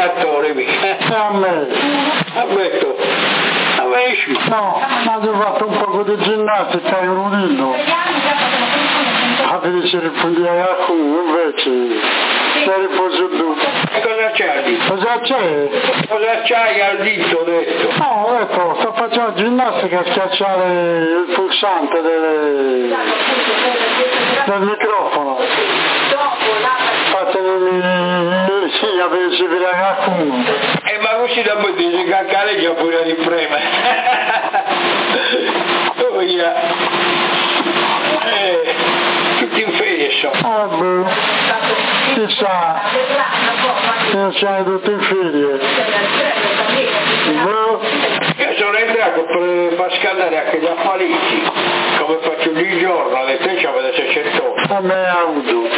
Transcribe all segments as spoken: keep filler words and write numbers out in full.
attore mi. E a me? A me tu. A me esci. No, ma ti ho fatto un po' di ginnastica in un udino. A vedere il puntiere a cui invece sei riposo tu. E cosa c'è al dito? Cosa c'è? Cosa c'hai al dito, ho detto? No, ecco, sto facendo ginnastica a schiacciare il pulsante del, del microfono. Fatemi sì, a vedere se vi ragazzi. E ma così da poi ti scaccare già pure di prema. Oh yeah. Eh, tutti in ferie sono. Ah, beh, chissà, se siamo tutti in ferie. Beh. Io sono entrato per far scaldare anche gli affarici, come faccio di giorno, alle tre ci avete seicento. A me auto.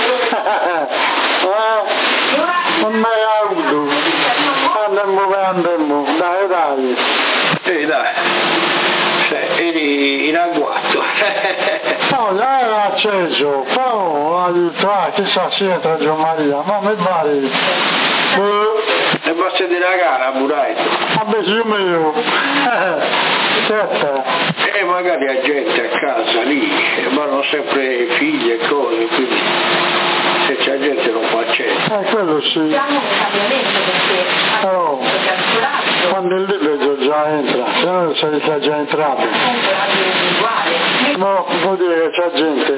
A me auto. Andiamo, andiamo, dai, dai. Sì, dai. Eri in agguato. No, già era acceso, poi ha detto, ah, chissà se entra Gio Maria, ma mi pare. Le basta di la gara, buraito. Vabbè, sì, mio. Certo. E magari ha gente a casa lì, vanno sempre figli e cose, quindi se c'è gente non fa accendere. Eh, quello sì. Però, quando il libro già entra, se no sei già entrato. No, vuol dire che c'è gente.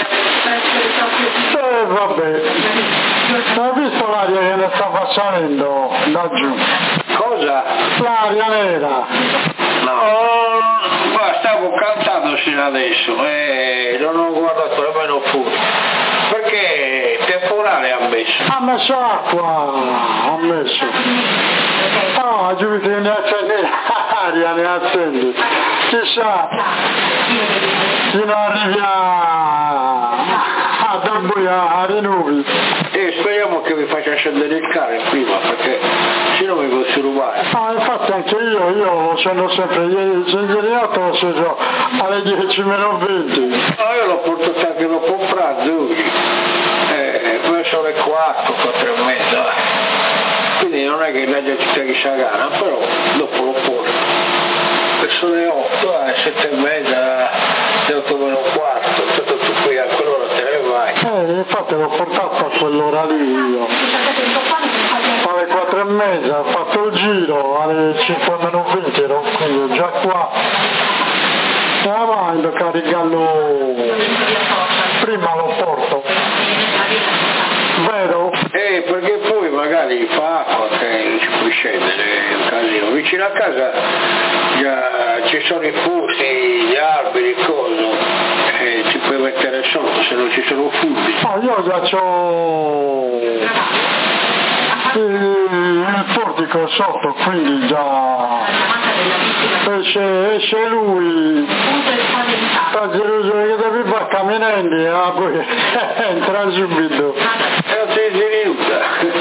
Eh, vabbè. Hai visto l'aria che ne sta salendo da giù? Cosa? L'aria nera. No, ma stavo cantando sino adesso e non ho guardato nemmeno fuori. Perché temporale ha messo? Ha messo acqua, ha messo. No, giù che ne accende l'aria, ne accende. Chissà, fino arrivi a, a dabbuiare nubi. E speriamo che vi faccia scendere il cane prima, perché se no mi posso rubare. Ah, infatti anche io, io lo scendo sempre, ieri, ieri notte lo sceso alle dieci meno venti. No, io l'ho portato anche dopo pranzo, eh, verso le quattro, quattro e mezza. Quindi non è che la gente sta chissà gara, però dopo lo porto. Verso le otto, alle sette e mezza, le otto meno un quarto, tutto tu qui a quell'ora te ne vai. Eh, infatti l'ho portato a quell'ora lì io. Alle quattro e mezza, ho fatto il giro, alle cinque meno venti ero qui, già qua. E avanti, caricarlo, prima lo porto. Vero? Eh, perché poi magari fa acqua che ci puoi scendere, è un casino. Vicino a casa già ci sono i fusti, gli alberi, coso, e ci puoi mettere sotto se non ci sono fusti. No, io già c'ho il portico sotto, quindi già esce, esce lui, sta Gerusalemme che devi fare camminando, ah, poi entra subito. E non si rinuda.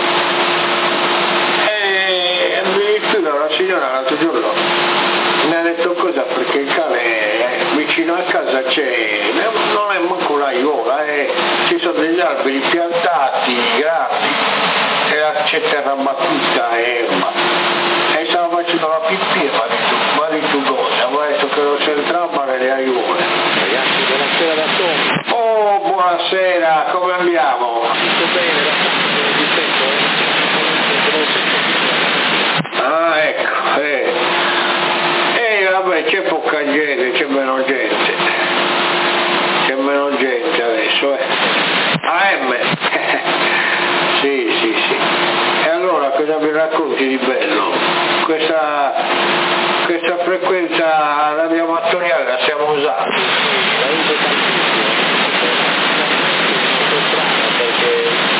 E addirittura una signora l'altro giorno mi ha detto cosa, perché il cane vicino a casa c'è, non è manco l'aiuola, eh, ci sono degli alberi piantati, grandi, e c'è terra battuta e erba. E stava facendo la pipì e mi ha detto, ma di tu cosa? Mi ha detto che non c'entrava nelle aiuole. Ragazzi, buonasera da Tom. Oh, buonasera, come andiamo? Tutto bene, vi sento, eh? Ah, ecco, eh. E vabbè, c'è poca gente, c'è meno gente. C'è meno gente adesso, eh. A M. Sì, sì, sì. E allora cosa mi racconti di bello? Questa, questa frequenza radioamatoriale la stiamo usando? La uso tantissimo, perché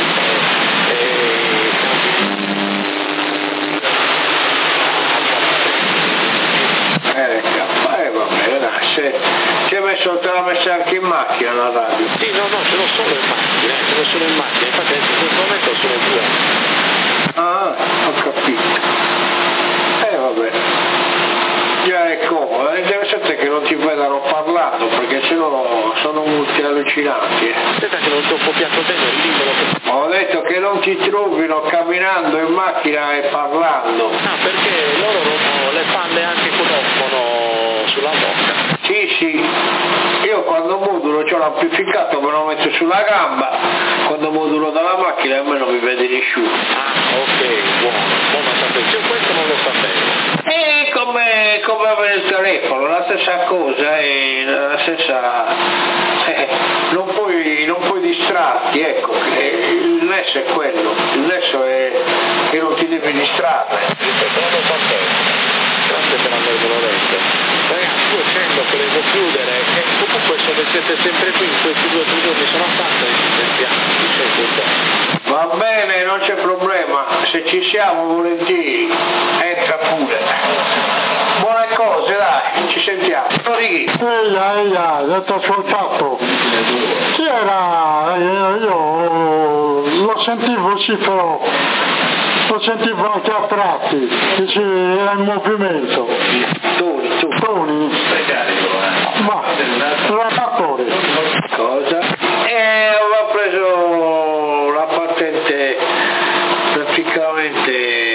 Eh, eh vabbè, dai, se ti hai messo, te l'ha messa anche in macchina la radio? sì, no, no, ce l'ho solo in macchina, eh, ce l'ho solo in macchina, infatti adesso in questo momento sono due. Ah, ho capito. Eh vabbè. Già è comodo, l'interessante è che non ti vedano parlando, perché sennò sono molti allucinanti. Aspetta che non ti ho copiato bene il libro. Ho detto che non ti trovino camminando in macchina e parlando. Ah, perché loro non, le palle anche conoscono sulla bocca. Sì, sì, io quando modulo c'ho l'amplificato, me lo metto sulla gamba, quando modulo dalla macchina almeno mi vede nessuno. Ah, ok, buono, buono sapere, io questo non lo sapevo. E come, come avere il telefono, la stessa cosa, è la stessa, eh, non puoi, non puoi distrarti, ecco, il nesso è quello, il nesso è che non ti devi distrarre. Non lo sapevo. Grazie per avermelo detto. Ragazzi, io scendo che devo chiudere e comunque se siete sempre qui in questi due o tre giorni sono abbastanza resistenziati, c'è tutto. Va bene, non c'è problema, se ci siamo volentieri, entra pure. Buone cose, dai, ci sentiamo. Ehi, ehi, ehi, ti ho ascoltato. Chi era? Io, io lo sentivo sì, però lo sentivo anche a tratti, dice era in movimento. Toni, tu. Toni? Ma, lavoratore. Cosa? E aveva preso la patente praticamente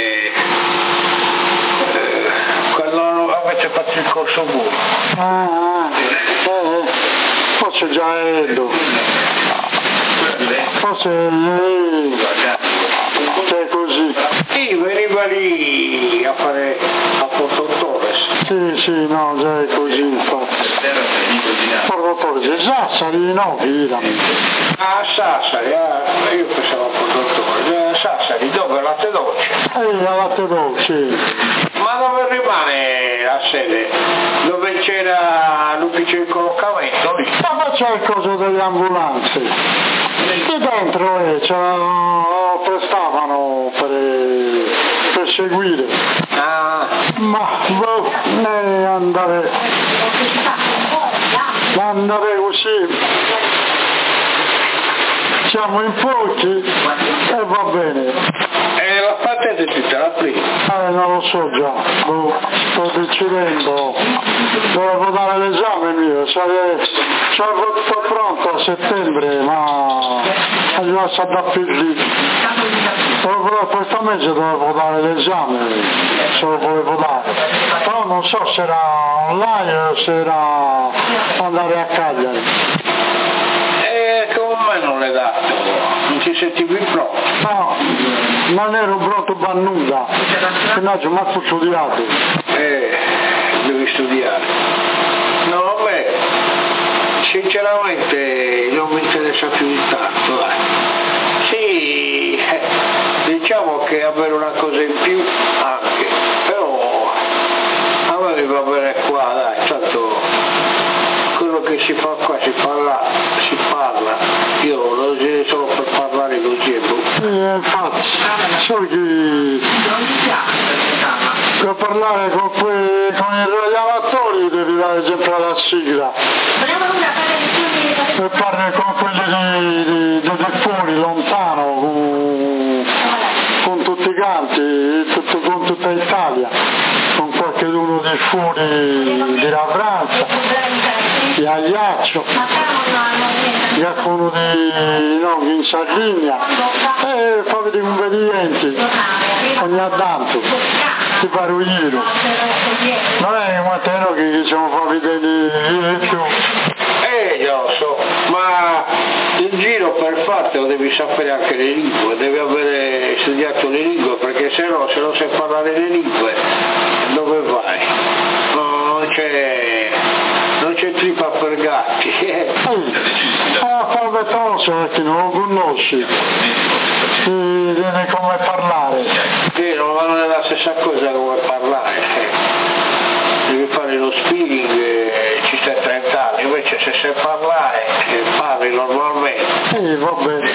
eh, quando avete fatto il corso buono. Ah, eh, forse già Edo. Forse lei che è così. Sì, veniva lì a fare a Porto Torres. Sì, sì, no, già è così infatti. Porto Torres, Sassari, no, Vira. A Sassari, ah, io pensavo a Porto Torres. A Sassari, dove? Latte dolce? Eh, la latte dolce. Ma dove rimane la sede? Dove c'era l'ufficio di collocamento lì? Ma c'è il coso delle ambulanze. E dentro eh, lo prestavano per, per seguire. Ah. Ma boh, eh, andare, andare così. Siamo in pochi e va bene. E la patente tu te la prendi? Eh, non lo so già, boh, sto decidendo, dovevo dare l'esame mio, c'avevo tutto pronto a settembre, ma è lasciato da più lì. Dovevo, questo mese dovevo dare l'esame, se lo volevo dare, però non so se era online o se era andare a Cagliari. E come mai non l'hai dato? Non ti sentivi pronto? No, non ero pronto per nulla, che no, ma ho studiato. Eh, devi studiare. No, beh, sinceramente non mi interessa più di tanto, dai. Sì, eh, diciamo che avere una cosa in più anche, però a me mi va bene qua, dai, tanto quello che si fa qua si parla, si parla, io lo uso solo per parlare così e boh. Eh, infatti, so che per parlare con, que, con i radiamatori devi dare sempre la sigla e parli con quelli di, di, di fuori, lontano, con, con tutti i canti, tutto, con tutta Italia, con qualcuno di fuori di La Francia, di Agliaccio, qualcuno di no, in Sardegna, e fa vedere ingredienti ogni tanto, ti pare un giro. Non è un mattino che ci fa vedere di più. Eh, io lo so, ma il giro per fartelo devi sapere anche le lingue, devi avere studiato le lingue, perché se no, se non sai parlare le lingue, dove vai? No, non c'è, non c'è trippa per gatti. Ah, Salve Tonso, perché non lo conosci, si viene come parlare. Sì, ma non è la stessa cosa come parlare, devi fare lo speaking, eh, ci stai trenta anni, invece se sai parlare, eh, parli normalmente. Sì, va bene.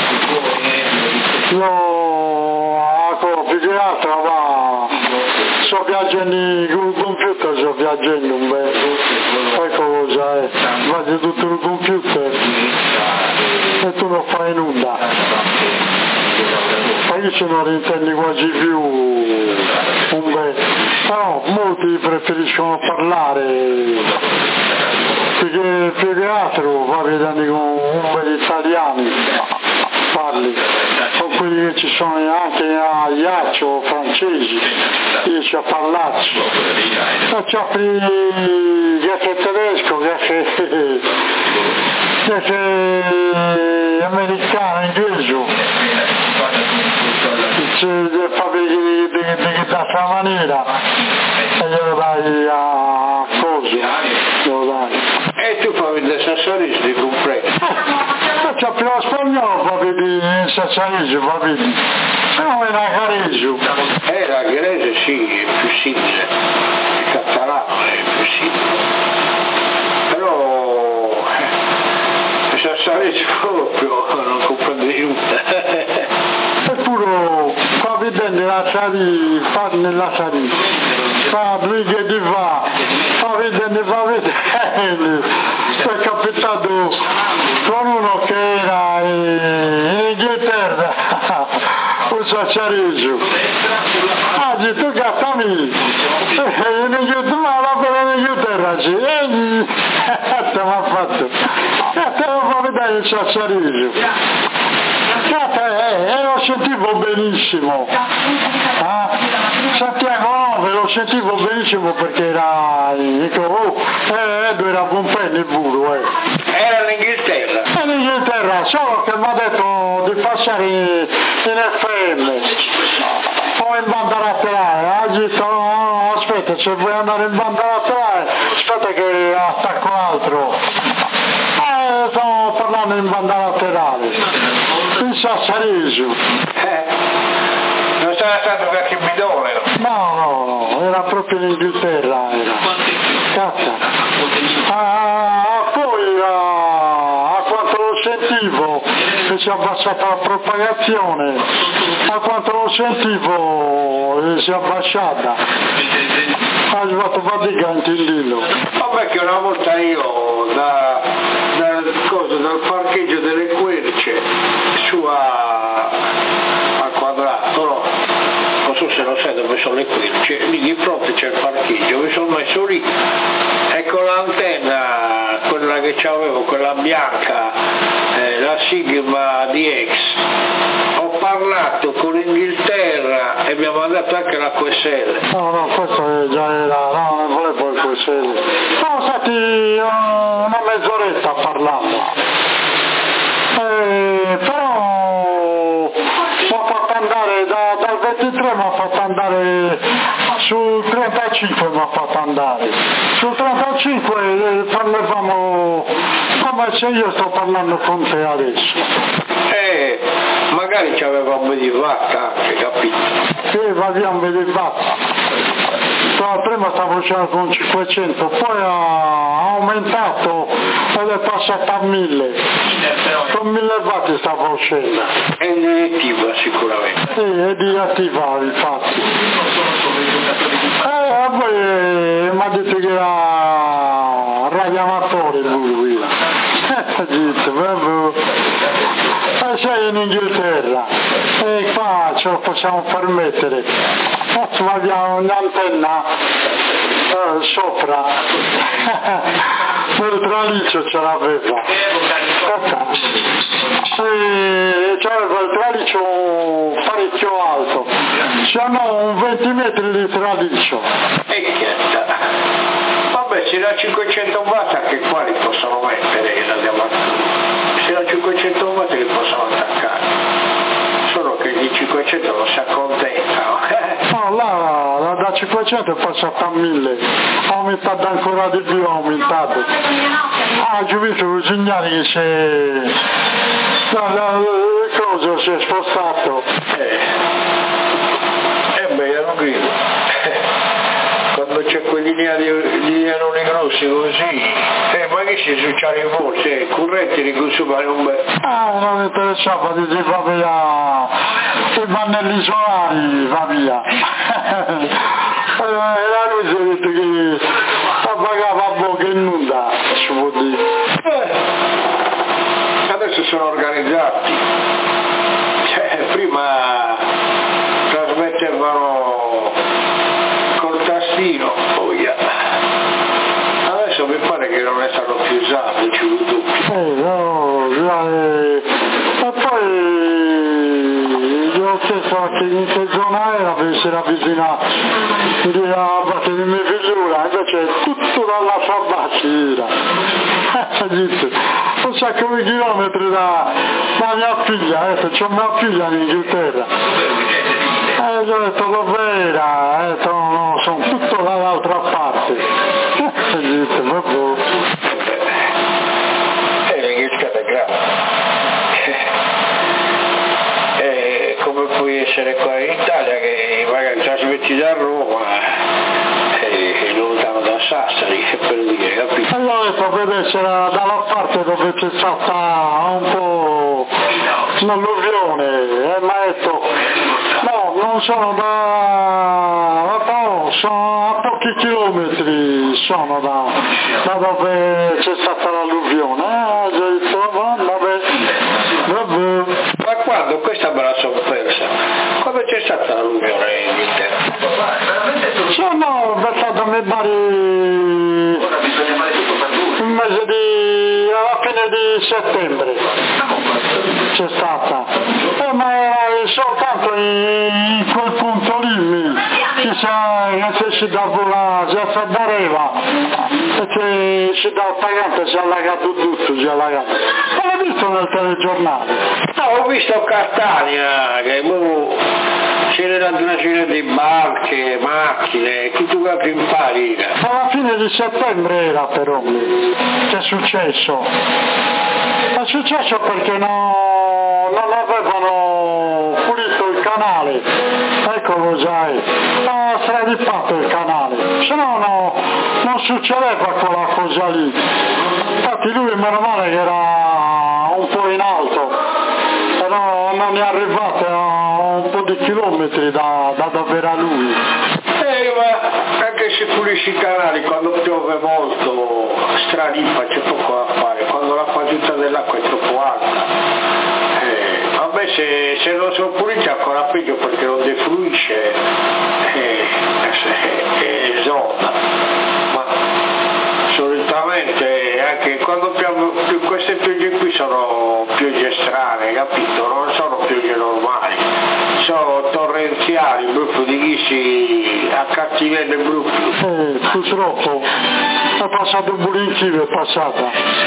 Io, ecco, più che altro, va, sto viaggiando con il computer, sto viaggiando un bel, ecco cosa è, vado tutto il computer e tu non fai nulla. Ma io se non intendi quasi più un bel, però molti preferiscono parlare, perché più che altro va vedendo con un bel italiani parli, con quelli che ci sono anche a Iaccio, francesi, riesci a parlarci, e c'è che è tedesco, che è, che è americano, inglese, c'è fa di questa maniera e glielo dai a coso, glielo dai. E tu fai del Sassarese di compreso. C'è più lo spagnolo, va vedi in Sassarese, va vedi. No, era Gareggio. Eh, la Garese sì, è più simile. Il catalano è più simile. Però il Sassarese proprio non comprende niente. Eppure qua vedendo la Sari, fa nella Sari, fa brighe di va, fa vedendo, fa vedendo, è capitato con uno che era in Inghilterra, un Sassarese, ah, dice tu gattami, in Inghilterra, ma va per l'Inghilterra, sì, e ti ha fatto, e te lo fa vedere il Sassarese. Eh, eh, lo sentivo benissimo, ah, Santiago no, ve lo sentivo benissimo perché era, dico, oh, eh, era buon penne il burro, eh. Era in Inghilterra? Era in Inghilterra, solo che mi ha detto di passare in, in F M, poi in banda laterale, ha detto, no, no, aspetta, se vuoi andare in banda laterale, aspetta che attacco altro, eh, stavo parlando in banda laterale. In Sassarese. Eh, non sarà stato qualche bidone? No, no, no, era proprio in Inghilterra, era. Cazzo. Ah, poi a, a quanto lo sentivo, che si è abbassata la propagazione, a quanto lo sentivo si è abbassata. Ha fatto fatica a intenderlo. Vabbè che una volta io da, da, cosa, dal parcheggio delle Querce su a, al quadrato, no? Non so se lo sai dove sono le Querce, lì di fronte c'è il parcheggio, mi sono messo lì e con l'antenna, quella che c'avevo, quella bianca, eh, la Sigma D X, ho parlato con l'Inghilterra e mi ha mandato anche la Q S L. No, no, questo già era, no, non volevo il Q S L. Siamo stati una mezz'oretta parlando. Eh, però mi ha fatto andare da, dal ventitré, mi ha fatto andare sul trentacinque, mi ha fatto andare sul trentacinque eh, parlavamo come se io sto parlando con te adesso. Eh, magari ci aveva un po' di vacca anche, capito? Sì, va via un po' di vacca. Prima stavo facendo con cinquecento, poi ha aumentato ed è passato a mille, con mille watt stavo uscendo. È direttiva sicuramente. Sì, è direttiva infatti. E eh, poi eh, mi ha detto che era radioamatore lui, e sei in Inghilterra e qua ce lo possiamo permettere. Adesso abbiamo un'antenna eh, sopra, il traliccio ce l'aveva, e c'aveva il traliccio parecchio alto, c'hanno un venti metri di traliccio. E chietta. Vabbè, se da cinquecento watt anche qua li possono mettere i radioamatori. Se da cinquecento watt li possono attaccare. Solo che gli cinquecento non si accontentano. No, là da cinquecento è passato a mille, ha aumentato ancora di più, ha aumentato. Ah, giù visto il segnale che si è... No, la, la cosa si è spostato. Eh, eh beh, io non grido. Quando c'è quei linearoni grossi così, eh, ma che si succede in forse, eh, corretti di consumare un bel... Ah, non mi interessava di dire va via, i pannelli solari, va via. E la lui si è detto che pagava a bocca in nuda, si può dire. Eh, adesso sono organizzati, cioè, prima trasmettevano disabili, ci vuole tutto. Eh, no, eh, e poi io stesso anche in che zona era, per essere avvicinato, mi a parte di mia figliura, invece tutto dalla sua battiera. Un sacco di chilometri da, da mia figlia, eh, c'ho mia figlia in Inghilterra. E gli ho detto dov'era, eh, detto, no, sono tutto dall'altra parte. E gli ho detto, vabbè. E l'Inghilterra è grande. E come puoi essere qua in Italia che magari trasmetti da Roma e lontano da Sassari, per dire, capito? E io ho detto per essere dalla parte dove c'è stata un po' un'alluvione, e mi ha detto no, non sono da, no, sono a pochi chilometri sono da, da dove c'è stata l'alluvione. Eh, ho detto vabbè, vabbè. Ma quando questa me la sono persa? Quando c'è stata l'alluvione in Inghilterra? Sono versato nei vari un mese di alla fine di settembre c'è stata, eh, ma soltanto in quel punto lì chissà se si dava si affadareva perché si dà pagante, si è allagato tutto, si è allagato. Ma l'ho visto nel telegiornale. No, ho visto Catania che c'era una serie di barche, macchine, tutto quello che impari. Alla fine di settembre era però che è successo. È successo perché no, non avevano pulito il canale, eccolo già è, ha stradipato il canale, se no, no non succedeva quella cosa lì. Infatti lui meno male che era un po' in alto, però non è arrivato a un po' di chilometri da, da dove era lui. Eh, ma anche se pulisci i canali quando piove molto stradipa, c'è poco da fare, quando la quantità dell'acqua è troppo alta. Eh, a me se, se non sono puliti ancora peggio perché non defluisce e eh, esota. Ma solitamente anche quando piove, queste piogge qui sono piogge strane, capito? Non sono piogge normali, sono torrenziali, proprio di chi si accattivella proprio. Eh, purtroppo è passato pure in Chile, è passata.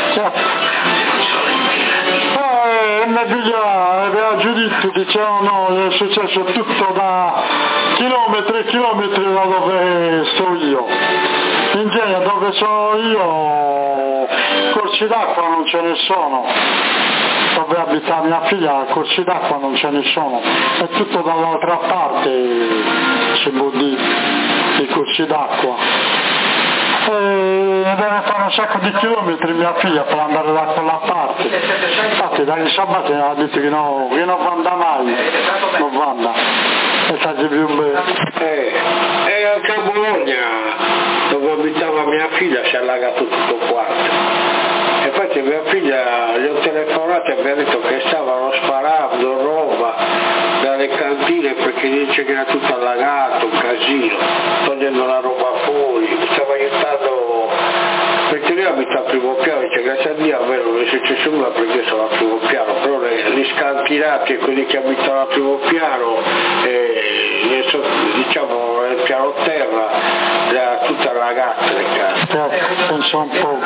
Eh, mia figlia aveva giudizio, dicevano no, è successo tutto da chilometri e chilometri da dove sto io. In genere dove sono io corsi d'acqua non ce ne sono. Dove abita mia figlia corsi d'acqua non ce ne sono, è tutto dall'altra parte, si può dire, i corsi d'acqua. E deve fare un sacco di chilometri mia figlia per andare da quella parte. Infatti dagli sabati ha detto che no, che non vanda mai, non vanda. E sta più bene. Eh, e anche a Bologna, dove abitava mia figlia, si è allagato tutto quanto. E poi mia figlia gli ho telefonato e mi ha detto che stavano sparando roba dalle cantine perché dice che era tutto allagato, un casino, togliendo la roba fuori, mi stava aiutando perché lei abita al primo piano, dice grazie a Dio a me non è successo nulla perché sono al primo piano, però gli scantinati e quelli che abitano al primo piano, eh, diciamo nel piano terra, era tutta allagata le case. Penso un po'.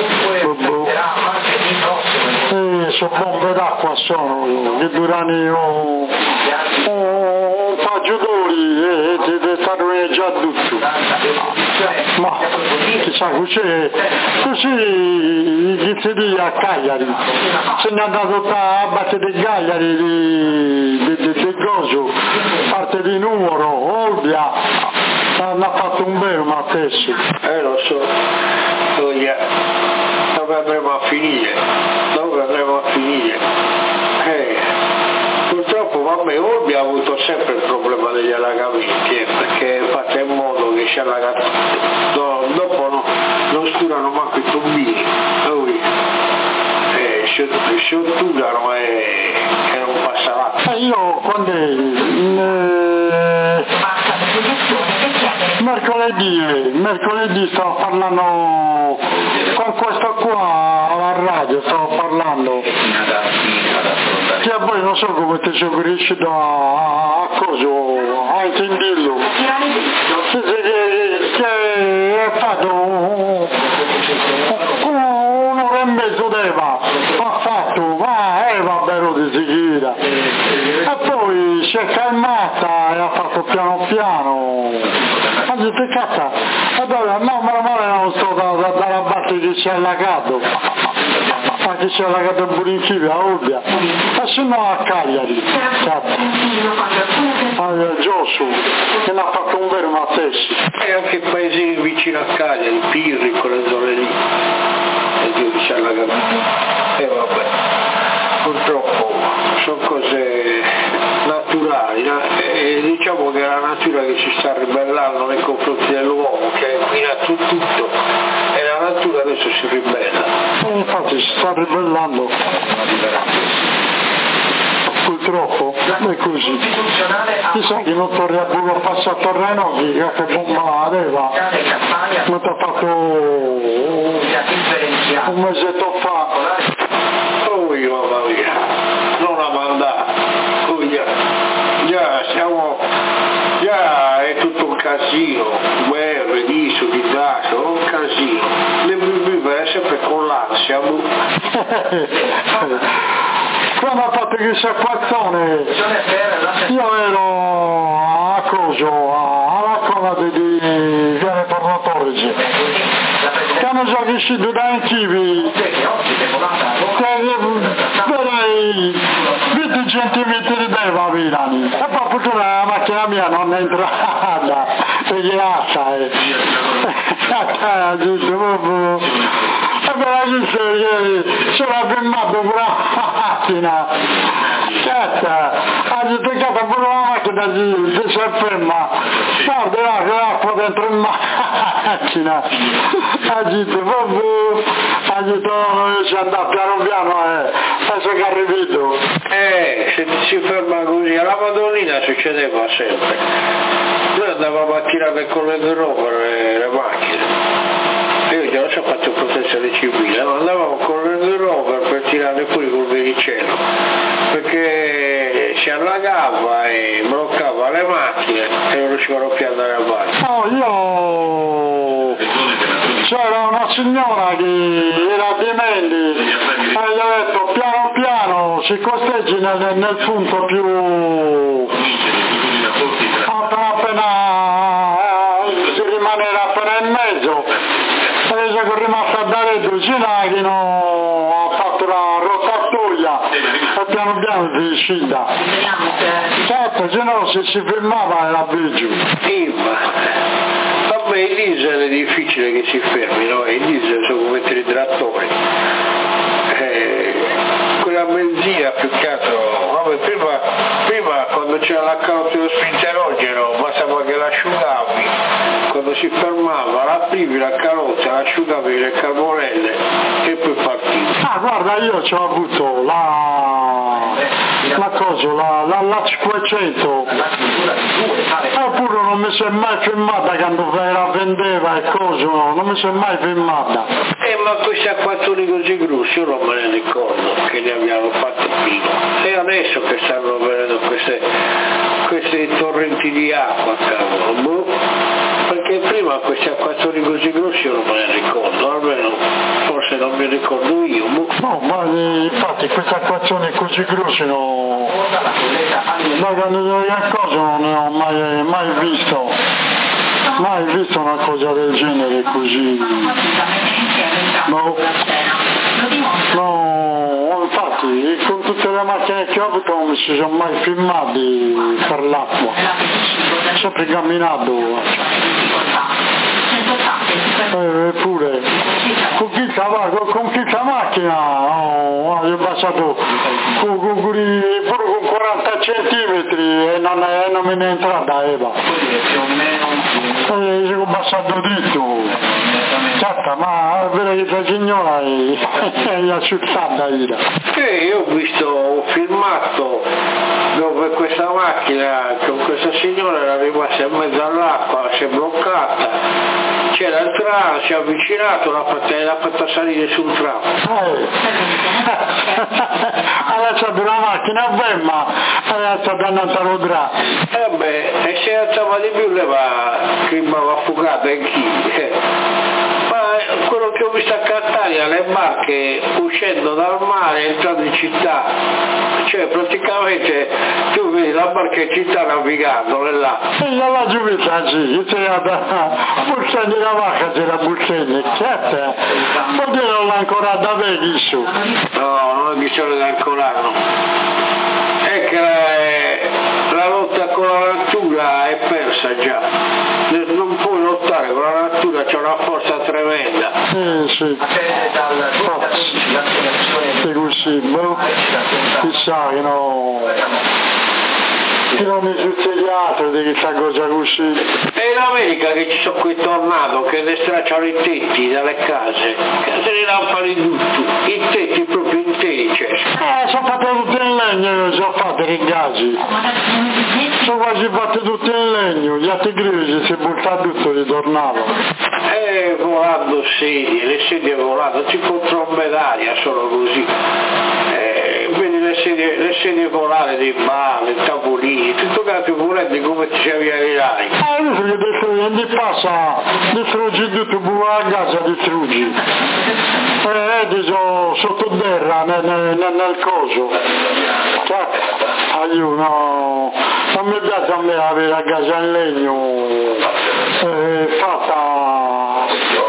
Eh, sono bombe d'acqua sono, che durano un, un paio d'ori e ti devi già tutto. Ma chissà così, così che si dice a Cagliari, se ne è andato a battere dei Cagliari di, di, di, di Gozo, parte di Nuoro, Olbia, hanno fatto un bel mattesso. Eh lo so, oh, yeah. Dove andremo a finire? Dove andremo a finire? Eh, purtroppo vabbè, Olbia ha avuto sempre il problema degli allagamenti, eh, perché fate in modo che si allaga tutto, dopo no, non sturano manco i tombini, eh, si, si otturano e, e non passa l'acqua. Eh, io quando... Eh... mercoledì, mercoledì stavo parlando con questo qua alla radio, stavo parlando che a voi non so come ti sono riuscito a, a cosa, a intenderlo, che, che, che è stato un, un'ora e mezzo d'Eva, ha fatto, ma eh vabbè lo di seguire, e poi si è calmata e ha fatto piano piano, ha detto che cazzo, e poi no, meno male non sto da, da, dalla parte che si è allagato, ma che si è allagato in Burinchivia, a Olbia, e se no a Cagliari, cazzo, a Giosu, che ne ha fatto un vero Mattessi. E anche paesini vicino a Cagliari, Pirri, quelle zone lì, e Dio che si è allagato, e vabbè, purtroppo sono cose naturali, no? E diciamo che è la natura che si sta ribellando nei confronti dell'uomo, che ha inquinato tutto, e la natura adesso si ribella. E infatti si sta ribellando, purtroppo è così. Chissà che non torna a Bugo passato a Reno, che bomba aveva, non ti ha fatto un mesetto fa. Oh mamma mia, non la mandare, oh, già, già siamo, già è tutto un casino, guerre, diso, di dato, un casino, le vive sempre con l'ansia. Quando ha fatto che sciacquazzone, io ero a Coso, alla coda di Viale Tornatorgi, che hanno già riuscito da Anchivi, direi venti centimetri d'Eva Milani, e poi purtroppo la macchina mia non è entrata, perché assa è, e per la giusta che c'era fermato pure la macchina, cazzo, ha detto che pure la macchina si, si è ferma, guarda là che l'acqua dentro in macchina, ha detto vabbè, ha detto no, ci andava piano piano e penso che è arrivato. Eh, se si ferma così, alla Madonnina succedeva sempre, noi andavamo a tirare con le rover e le macchine. Io già ho fatto protezione civile, ma andavamo con il rover per tirare fuori col vericello, perché si allagava e bloccava le macchine e non riuscivano più ad andare avanti. No, io c'era una signora che era di Mendi e gli ho detto piano piano si costeggi nel, nel punto più appena appena eh, si rimanere appena in mezzo. Che è rimasta da dentro Cinachino, ha fatto la rotatoia e piano piano si è uscita. Certo, se no se si fermava era più giù. Sì, ma vabbè, i diesel è difficile che si fermino, i diesel sono come i trattori. Eh, quella benzina più che altro, vabbè, prima, prima quando c'era la carrozza dello spinterogeno bastava che l'asciugavi, quando si fermava l'aprivi la carrozza, l'asciugavi le carbonelle e poi partivi. Ah guarda, io ci ho avuto la la cosa, la, la, la cinquecento, eppure non mi si è mai fermata quando la vendeva e cosa, non mi si è mai fermata. Eh ma questi acquazzoni così grossi io non me ne ricordo che ne abbiamo fatti prima, e adesso che stanno venendo queste, questi torrenti di acqua, cavolo, boh, perché prima questi acquazzoni così grossi io non me ne ricordo, almeno forse non mi ricordo io. Boh. No, ma infatti queste acquazzoni così grossi no, da quando io a cosa non ne ho mai, mai visto, mai visto una cosa del genere così. No, no, infatti con tutte le macchine che ho avuto non mi si sono mai filmati per l'acqua, sempre camminato. Eh, pure con chi con, con chi la macchina oh, io ho passato con, con, con, pure con quaranta centimetri e non, è, non me ne è entrata Eva. Più o meno. E io ho abbassato dritto. Certo, ma è vero che la signora è, è asciuttata ira. E io ho visto un filmato dove questa macchina con questa signora era rimasta in mezzo all'acqua, si è bloccata, c'era il tram, si è avvicinato, l'ha fatta, l'ha fatta salire sul tram. Eh. Adesso di una macchina bella, ma adesso è andata a rodrà. E beh, e se alzava di più leva che mi aveva affogato in chi. Ma quello che ho visto a Catania, le barche uscendo dal mare, entrando in città, cioè praticamente tu vedi la barca in città navigando, è là. E io la gioventù, sì, c'era da Bursegni la vacca, c'era Bursegni, certo, vuol dire non l'ha ancora da vedi su. No, non è bisogno di ancorarlo. È che la, la lotta con la natura è persa già. Non puoi lottare con la natura, c'è una forza tremenda. Sì, sì. Sì, così, boh. Chissà che no. Che non mi succede altro di questa cosa così. È in America che ci sono quei tornado che ne stracciano i tetti dalle case, che se ne lampano in tutto, i tetti proprio interi c'è. Eh, sono fatte tutte in legno, sono fatte i gasi. Sono quasi fatte tutte in legno, gli altri grigi si buttano tutto di tornado. E volando sedie, le sedie volando, tipo trombe d'aria sono così. Eh, vedi le sedie, le sedie volare dei bar, i tavolini, tutto che volendo come ti ci avviarai. Eh, io che distruggi, di passa, distruggi tutto, buona a casa distruggi. Eh, dico, sottoterra, nel, nel, nel coso. Cioè, aiuto, no, non mi piace a me avere a casa in legno, eh, fatta,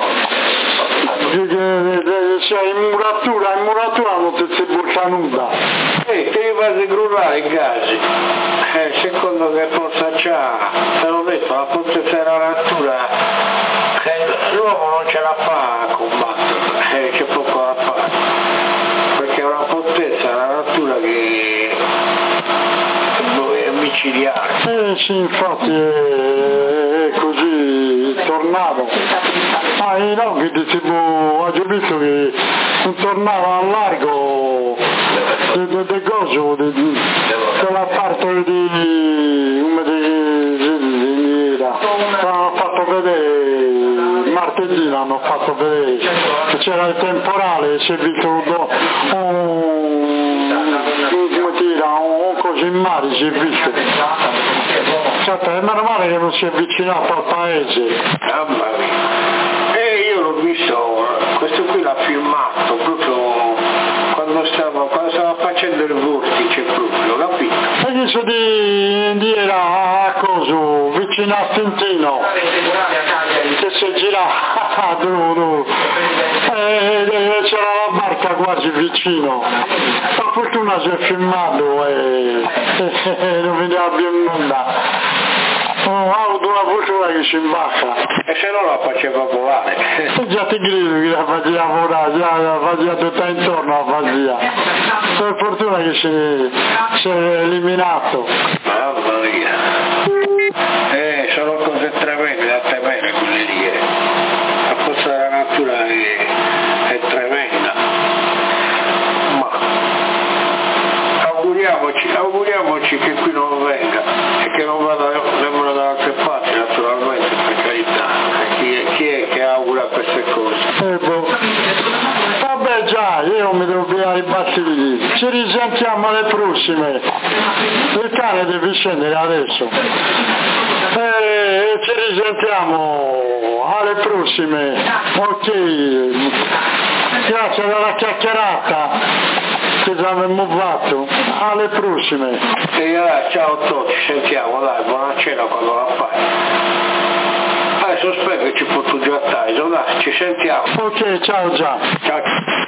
cioè in muratura, in muratura non ti si butta nulla. E ti fai grullare i gasi. Eh, secondo che forza c'ha, te l'ho detto, la potenza della natura, eh, l'uomo non ce la fa a combattere, eh, c'è poco da fare, perché è una potenza della natura che è micidiale. Eh sì, infatti è, è così, è tornato. Ah, i roghi tipo, ho già visto che un tornado a largo di, di, di coso, di, di, della parte di, come di, di, di, di l'hanno fatto vedere, martedì l'hanno fatto vedere, che c'era il temporale e si è visto un, come tira, un coso in mare, si è visto. Certo, è normale che non si è avvicinato al paese. Mamma mia. E io l'ho visto, questo qui l'ha filmato proprio quando stava, quando stava facendo il vortice proprio, capito? E dice di, di era a coso, vicino a Stintino, che si girava, e c'era la barca quasi vicino. Per fortuna si è filmato e, e, e non vedeva più nulla. Ho avuto una fortuna che si imbacca. E se no la faceva volare. E già ti grido che la faceva volare, già la faceva tutta intorno, la faceva. Per fortuna che si, si è eliminato. Mamma mia. Eh, sono cose tremende da temere quelle lì. Eh. La forza della natura è, è tremenda. Ma auguriamoci, auguriamoci che qui non venga e che non vada nemmeno da altre parti, naturalmente, per carità. Chi è, chi è che augura queste cose? Eh, boh. Vabbè già, io mi devo pigliare i battiti. Ci risentiamo alle prossime. Il cane deve scendere adesso. E ci risentiamo alle prossime. Ok. Grazie della chiacchierata che ci abbiamo fatto. Alle prossime. E allora, ciao a tutti, ci sentiamo, dai, buona cena quando la fai. Adesso spero che ci posso già dai, ci sentiamo. Ok, ciao già. Ciao.